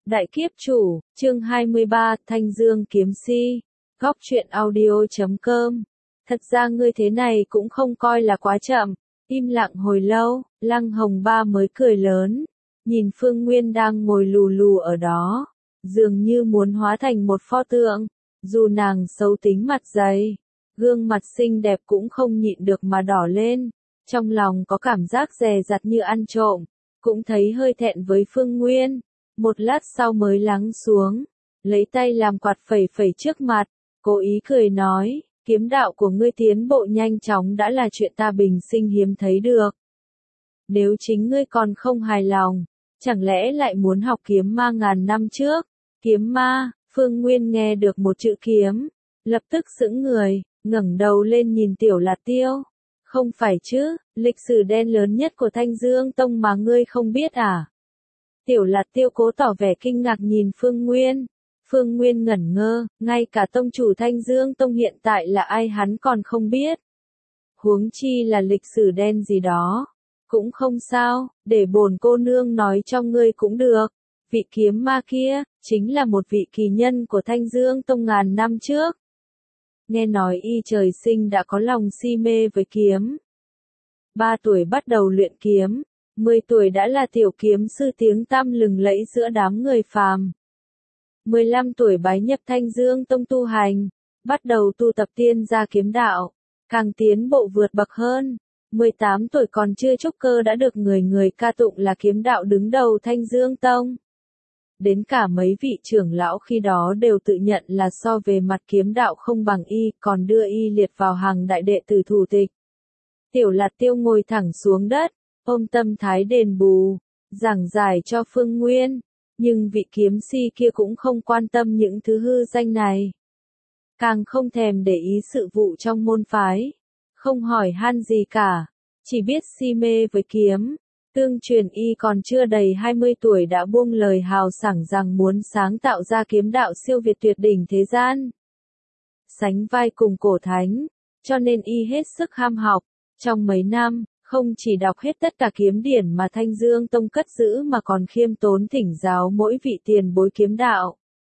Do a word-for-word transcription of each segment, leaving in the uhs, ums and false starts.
Đại kiếp chủ, chương hai mươi ba, Thanh Dương kiếm si, góc truyện audio.com. Thật ra ngươi thế này cũng không coi là quá chậm. Im lặng hồi lâu, Lăng Hồng Ba mới cười lớn, nhìn Phương Nguyên đang ngồi lù lù ở đó, dường như muốn hóa thành một pho tượng. Dù nàng xấu tính mặt dày, gương mặt xinh đẹp cũng không nhịn được mà đỏ lên, trong lòng có cảm giác dè dặt như ăn trộm, cũng thấy hơi thẹn với Phương Nguyên. Một lát sau mới lắng xuống, lấy tay làm quạt phẩy phẩy trước mặt, cố ý cười nói, kiếm đạo của ngươi tiến bộ nhanh chóng đã là chuyện ta bình sinh hiếm thấy được. Nếu chính ngươi còn không hài lòng, chẳng lẽ lại muốn học kiếm ma ngàn năm trước? Kiếm ma, Phương Nguyên nghe được một chữ kiếm, lập tức sững người, ngẩng đầu lên nhìn Tiểu Lạt Tiêu. Không phải chứ, lịch sử đen lớn nhất của Thanh Dương Tông mà ngươi không biết à? Tiểu Lạt Tiêu cố tỏ vẻ kinh ngạc nhìn Phương Nguyên. Phương Nguyên ngẩn ngơ, ngay cả tông chủ Thanh Dương Tông hiện tại là ai hắn còn không biết. Huống chi là lịch sử đen gì đó. Cũng không sao, để bổn cô nương nói cho ngươi cũng được. Vị kiếm ma kia, chính là một vị kỳ nhân của Thanh Dương Tông ngàn năm trước. Nghe nói y trời sinh đã có lòng si mê với kiếm. Ba tuổi bắt đầu luyện kiếm. Mười tuổi đã là tiểu kiếm sư tiếng tăm lừng lẫy giữa đám người phàm. Mười lăm tuổi bái nhập Thanh Dương Tông tu hành, bắt đầu tu tập tiên gia kiếm đạo, càng tiến bộ vượt bậc hơn. Mười tám tuổi còn chưa trúc cơ đã được người người ca tụng là kiếm đạo đứng đầu Thanh Dương Tông. Đến cả mấy vị trưởng lão khi đó đều tự nhận là so về mặt kiếm đạo không bằng y, còn đưa y liệt vào hàng đại đệ tử thủ tịch. Tiểu Lạt Tiêu ngồi thẳng xuống đất, ôm tâm thái đền bù, giảng giải cho Phương Nguyên, nhưng vị kiếm si kia cũng không quan tâm những thứ hư danh này. Càng không thèm để ý sự vụ trong môn phái, không hỏi han gì cả, chỉ biết si mê với kiếm. Tương truyền y còn chưa đầy hai mươi tuổi đã buông lời hào sảng rằng muốn sáng tạo ra kiếm đạo siêu việt tuyệt đỉnh thế gian. Sánh vai cùng cổ thánh, cho nên y hết sức ham học, trong mấy năm, không chỉ đọc hết tất cả kiếm điển mà Thanh Dương Tông cất giữ mà còn khiêm tốn thỉnh giáo mỗi vị tiền bối kiếm đạo.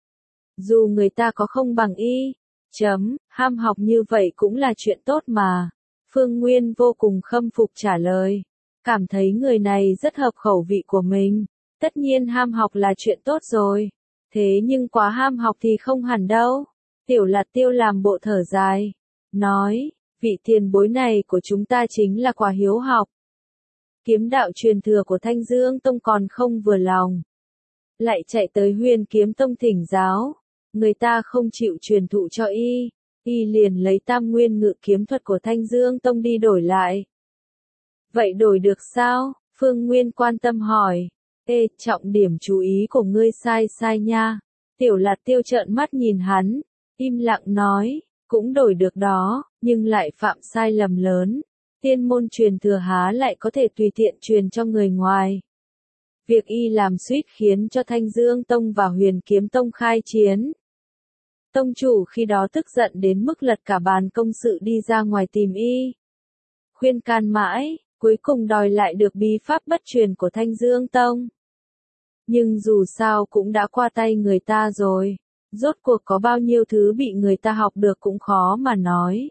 Dù người ta có không bằng y, chấm, ham học như vậy cũng là chuyện tốt mà. Phương Nguyên vô cùng khâm phục trả lời, cảm thấy người này rất hợp khẩu vị của mình. Tất nhiên ham học là chuyện tốt rồi, thế nhưng quá ham học thì không hẳn đâu. Tiểu Lạt Tiêu làm bộ thở dài, nói, vị tiền bối này của chúng ta chính là quả hiếu học. Kiếm đạo truyền thừa của Thanh Dương Tông còn không vừa lòng, lại chạy tới Huyền Kiếm Tông thỉnh giáo, người ta không chịu truyền thụ cho y, y liền lấy Tam Nguyên Ngự kiếm thuật của Thanh Dương Tông đi đổi lại. Vậy đổi được sao? Phương Nguyên quan tâm hỏi. Ê, trọng điểm chú ý của ngươi sai sai nha. Tiểu Lạt Tiêu trợn mắt nhìn hắn, im lặng nói, cũng đổi được đó, nhưng lại phạm sai lầm lớn. Tiên môn truyền thừa há lại có thể tùy tiện truyền cho người ngoài. Việc y làm suýt khiến cho Thanh Dương Tông và Huyền Kiếm Tông khai chiến. Tông chủ khi đó tức giận đến mức lật cả bàn công sự đi ra ngoài tìm y. Khuyên can mãi, cuối cùng đòi lại được bí pháp bất truyền của Thanh Dương Tông. Nhưng dù sao cũng đã qua tay người ta rồi. Rốt cuộc có bao nhiêu thứ bị người ta học được cũng khó mà nói.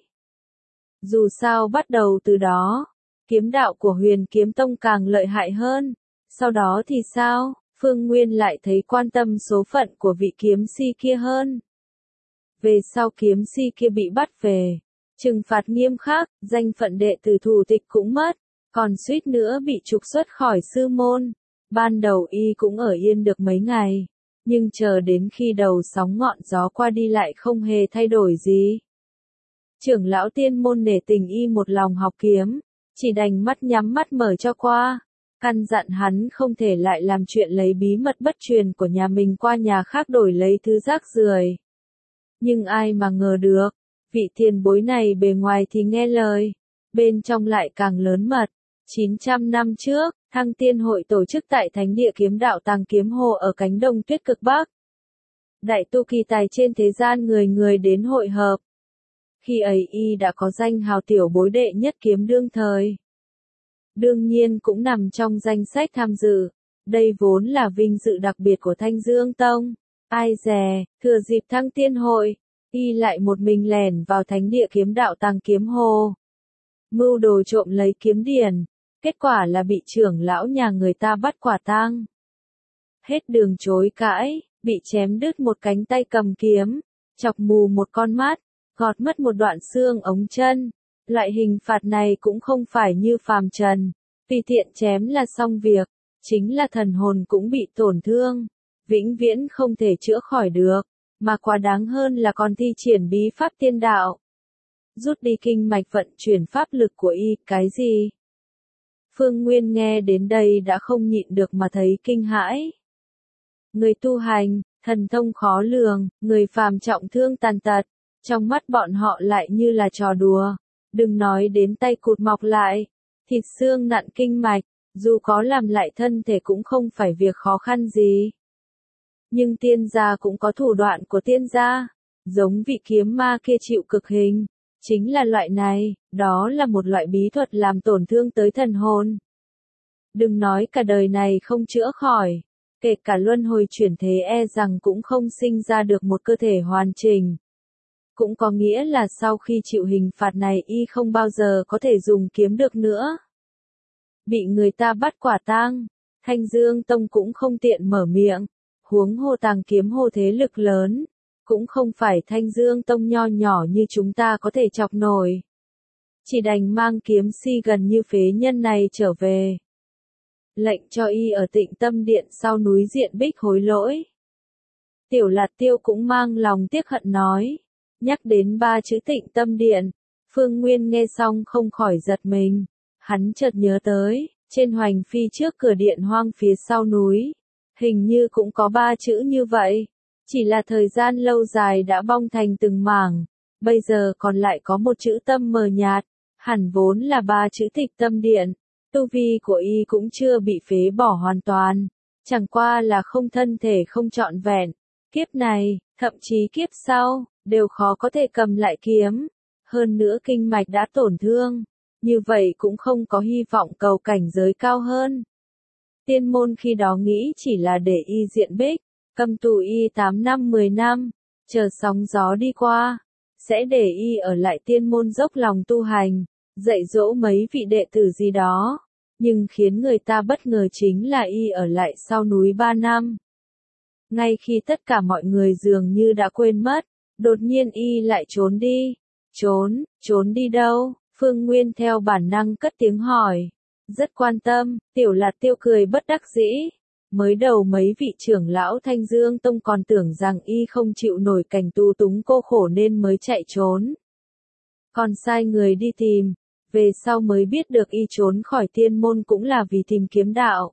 Dù sao bắt đầu từ đó, kiếm đạo của Huyền Kiếm Tông càng lợi hại hơn. Sau đó thì sao? Phương Nguyên lại thấy quan tâm số phận của vị kiếm si kia hơn. Về sau kiếm si kia bị bắt về, trừng phạt nghiêm khắc, danh phận đệ tử thủ tịch cũng mất, còn suýt nữa bị trục xuất khỏi sư môn. Ban đầu y cũng ở yên được mấy ngày. Nhưng chờ đến khi đầu sóng ngọn gió qua đi lại không hề thay đổi gì. Trưởng lão tiên môn nể tình y một lòng học kiếm, chỉ đành mắt nhắm mắt mở cho qua, căn dặn hắn không thể lại làm chuyện lấy bí mật bất truyền của nhà mình qua nhà khác đổi lấy thứ rác rưởi. Nhưng ai mà ngờ được, vị tiền bối này bề ngoài thì nghe lời, bên trong lại càng lớn mật. chín trăm năm trước, Thăng Tiên Hội tổ chức tại Thánh địa kiếm đạo Tàng Kiếm Hồ ở cánh đồng tuyết cực Bắc. Đại tu kỳ tài trên thế gian người người đến hội hợp. Khi ấy y đã có danh hào tiểu bối đệ nhất kiếm đương thời. Đương nhiên cũng nằm trong danh sách tham dự. Đây vốn là vinh dự đặc biệt của Thanh Dương Tông. Ai dè, thừa dịp thăng tiên hội, y lại một mình lẻn vào thánh địa kiếm đạo Tàng Kiếm Hồ. Mưu đồ trộm lấy kiếm điển, kết quả là bị trưởng lão nhà người ta bắt quả tang. Hết đường chối cãi, bị chém đứt một cánh tay cầm kiếm, chọc mù một con mắt, gọt mất một đoạn xương ống chân. Loại hình phạt này cũng không phải như phàm trần, tùy tiện chém là xong việc, chính là thần hồn cũng bị tổn thương, vĩnh viễn không thể chữa khỏi được, mà quá đáng hơn là còn thi triển bí pháp tiên đạo. Rút đi kinh mạch vận chuyển pháp lực của y, cái gì? Phương Nguyên nghe đến đây đã không nhịn được mà thấy kinh hãi. Người tu hành, thần thông khó lường, người phàm trọng thương tàn tật, trong mắt bọn họ lại như là trò đùa. Đừng nói đến tay cụt mọc lại, thịt xương nặn kinh mạch, dù có làm lại thân thể cũng không phải việc khó khăn gì. Nhưng tiên gia cũng có thủ đoạn của tiên gia, giống vị kiếm ma kia chịu cực hình, chính là loại này, đó là một loại bí thuật làm tổn thương tới thần hồn. Đừng nói cả đời này không chữa khỏi, kể cả luân hồi chuyển thế e rằng cũng không sinh ra được một cơ thể hoàn chỉnh. Cũng có nghĩa là sau khi chịu hình phạt này y không bao giờ có thể dùng kiếm được nữa. Bị người ta bắt quả tang, Thanh Dương Tông cũng không tiện mở miệng, huống hồ Tàng Kiếm Hồ thế lực lớn, cũng không phải Thanh Dương Tông nho nhỏ như chúng ta có thể chọc nổi. Chỉ đành mang kiếm si gần như phế nhân này trở về. Lệnh cho y ở Tịnh Tâm Điện sau núi Diện Bích hối lỗi. Tiểu Lạt Tiêu cũng mang lòng tiếc hận nói. Nhắc đến ba chữ Tịnh Tâm Điện, Phương Nguyên nghe xong không khỏi giật mình. Hắn chợt nhớ tới, trên hoành phi trước cửa điện hoang phía sau núi, hình như cũng có ba chữ như vậy. Chỉ là thời gian lâu dài đã bong thành từng mảng, bây giờ còn lại có một chữ tâm mờ nhạt, hẳn vốn là ba chữ Tịch Tâm Điện. Tu vi của y cũng chưa bị phế bỏ hoàn toàn, chẳng qua là không thân thể không trọn vẹn. Kiếp này, thậm chí kiếp sau, đều khó có thể cầm lại kiếm. Hơn nữa kinh mạch đã tổn thương, như vậy cũng không có hy vọng cầu cảnh giới cao hơn. Tiên môn khi đó nghĩ chỉ là để y Diện Bích, cầm tù y tám năm mười năm, chờ sóng gió đi qua, sẽ để y ở lại tiên môn dốc lòng tu hành, dạy dỗ mấy vị đệ tử gì đó. Nhưng khiến người ta bất ngờ chính là y ở lại sau núi ba năm. Ngay khi tất cả mọi người dường như đã quên mất, đột nhiên y lại trốn đi. Trốn, trốn đi đâu? Phương Nguyên theo bản năng cất tiếng hỏi. Rất quan tâm, Tiểu Lạt Tiêu cười bất đắc dĩ. Mới đầu mấy vị trưởng lão Thanh Dương Tông còn tưởng rằng y không chịu nổi cảnh tù túng cô khổ nên mới chạy trốn. Còn sai người đi tìm, về sau mới biết được y trốn khỏi tiên môn cũng là vì tìm kiếm đạo.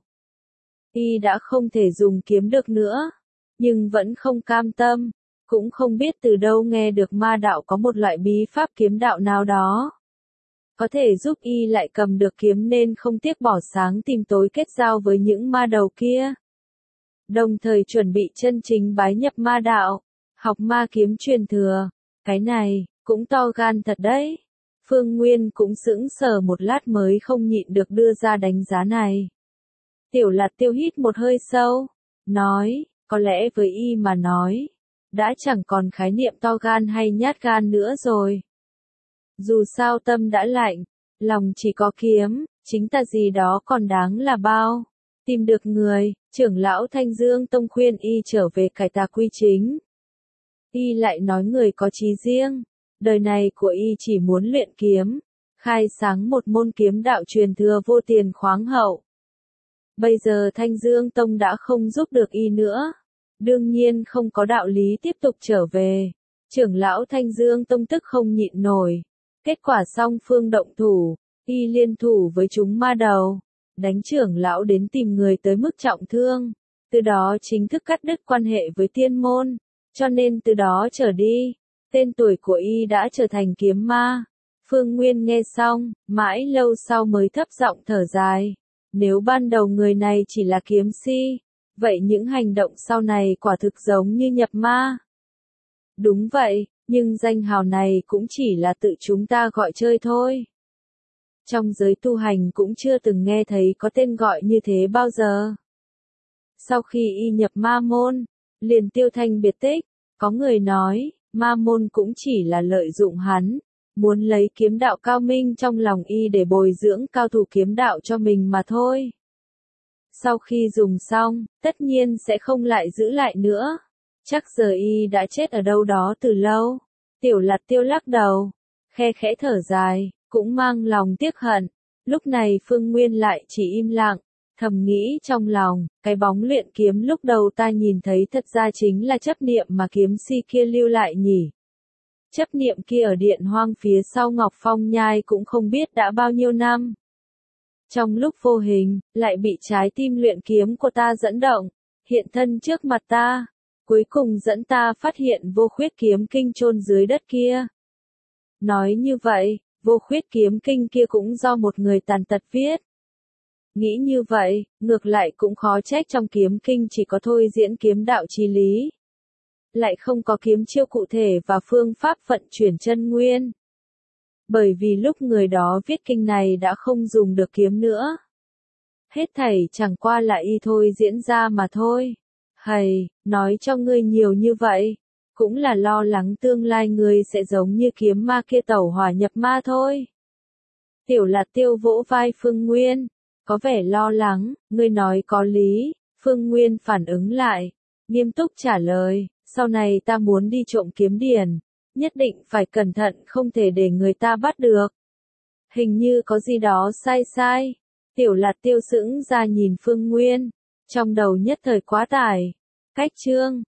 Y đã không thể dùng kiếm được nữa, nhưng vẫn không cam tâm, cũng không biết từ đâu nghe được ma đạo có một loại bí pháp kiếm đạo nào đó. Có thể giúp y lại cầm được kiếm nên không tiếc bỏ sáng tìm tối kết giao với những ma đầu kia. Đồng thời chuẩn bị chân chính bái nhập ma đạo, học ma kiếm truyền thừa. Cái này, cũng to gan thật đấy. Phương Nguyên cũng sững sờ một lát mới không nhịn được đưa ra đánh giá này. Tiểu Lạt Tiêu hít một hơi sâu, nói, có lẽ với y mà nói, đã chẳng còn khái niệm to gan hay nhát gan nữa rồi. Dù sao tâm đã lạnh, lòng chỉ có kiếm, chính ta gì đó còn đáng là bao. Tìm được người, trưởng lão Thanh Dương Tông khuyên y trở về cải tà quy chính. Y lại nói người có chí riêng, đời này của y chỉ muốn luyện kiếm, khai sáng một môn kiếm đạo truyền thừa vô tiền khoáng hậu. Bây giờ Thanh Dương Tông đã không giúp được y nữa, đương nhiên không có đạo lý tiếp tục trở về. Trưởng lão Thanh Dương Tông tức không nhịn nổi. Kết quả song phương động thủ, y liên thủ với chúng ma đầu, đánh trưởng lão đến tìm người tới mức trọng thương, từ đó chính thức cắt đứt quan hệ với tiên môn, cho nên từ đó trở đi, tên tuổi của y đã trở thành kiếm ma. Phương Nguyên nghe xong, mãi lâu sau mới thấp giọng thở dài. Nếu ban đầu người này chỉ là kiếm si, vậy những hành động sau này quả thực giống như nhập ma. Đúng vậy, nhưng danh hào này cũng chỉ là tự chúng ta gọi chơi thôi. Trong giới tu hành cũng chưa từng nghe thấy có tên gọi như thế bao giờ. Sau khi y nhập ma môn, liền tiêu thanh biệt tích, có người nói, ma môn cũng chỉ là lợi dụng hắn, muốn lấy kiếm đạo cao minh trong lòng y để bồi dưỡng cao thủ kiếm đạo cho mình mà thôi. Sau khi dùng xong, tất nhiên sẽ không lại giữ lại nữa. Chắc giờ y đã chết ở đâu đó từ lâu. Tiểu Lạt Tiêu lắc đầu, khe khẽ thở dài, cũng mang lòng tiếc hận. Lúc này Phương Nguyên lại chỉ im lặng, thầm nghĩ trong lòng, cái bóng luyện kiếm lúc đầu ta nhìn thấy thật ra chính là chấp niệm mà kiếm si kia lưu lại nhỉ. Chấp niệm kia ở điện hoang phía sau Ngọc Phong Nhai cũng không biết đã bao nhiêu năm. Trong lúc vô hình, lại bị trái tim luyện kiếm của ta dẫn động, hiện thân trước mặt ta, cuối cùng dẫn ta phát hiện vô khuyết kiếm kinh chôn dưới đất kia. Nói như vậy, vô khuyết kiếm kinh kia cũng do một người tàn tật viết. Nghĩ như vậy, ngược lại cũng khó trách trong kiếm kinh chỉ có thôi diễn kiếm đạo chí lý. Lại không có kiếm chiêu cụ thể và phương pháp vận chuyển chân nguyên. Bởi vì lúc người đó viết kinh này đã không dùng được kiếm nữa. Hết thảy chẳng qua là y thôi diễn ra mà thôi. Hầy, nói cho ngươi nhiều như vậy, cũng là lo lắng tương lai ngươi sẽ giống như kiếm ma kia tẩu hỏa nhập ma thôi. Tiểu Lạt Tiêu vỗ vai Phương Nguyên, có vẻ lo lắng, ngươi nói có lý. Phương Nguyên phản ứng lại, nghiêm túc trả lời, sau này ta muốn đi trộm kiếm điển, nhất định phải cẩn thận không thể để người ta bắt được. Hình như có gì đó sai sai. Tiểu Lạt Tiêu sững ra nhìn Phương Nguyên, trong đầu nhất thời quá tải. Cách chương